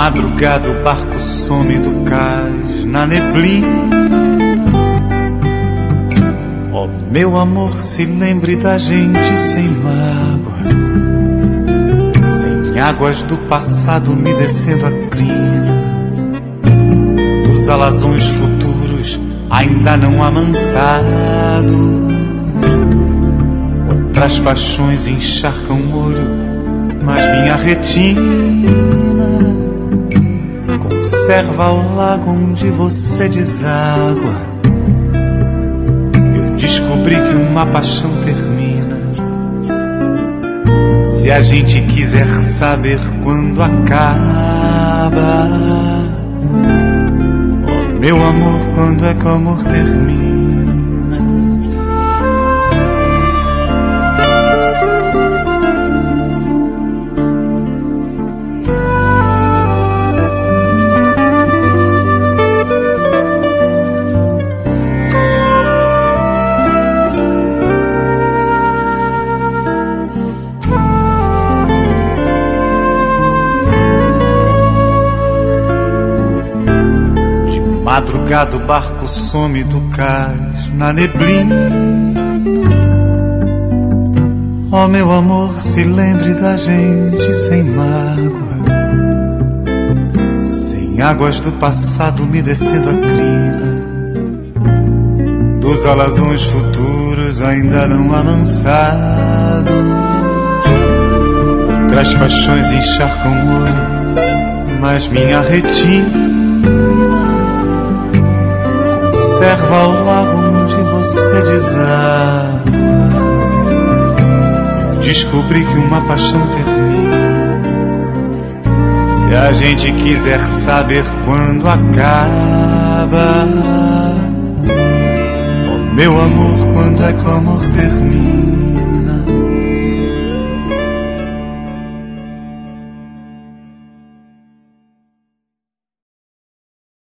madrugada o barco some do cais na neblina. Ó meu amor, se lembre da gente sem mágoa, sem águas do passado me descendo a crina, dos alazões futuros ainda não amansados. Outras paixões encharcam o olho, mas minha retina conserva o lago onde você deságua. Eu descobri que uma paixão termina se a gente quiser saber quando acaba. Oh, meu amor, quando é que o amor termina? Madrugada o barco some do cais na neblina. Ó meu amor, se lembre da gente sem mágoa, sem águas do passado me descendo a crina, dos alazões futuros ainda não amansados. Outras paixões encharcam o olho, mas minha retina conserva o lago onde você deságua. Eu descobri que uma paixão termina se a gente quiser saber quando acaba. Oh, meu amor, quando é que o amor termina?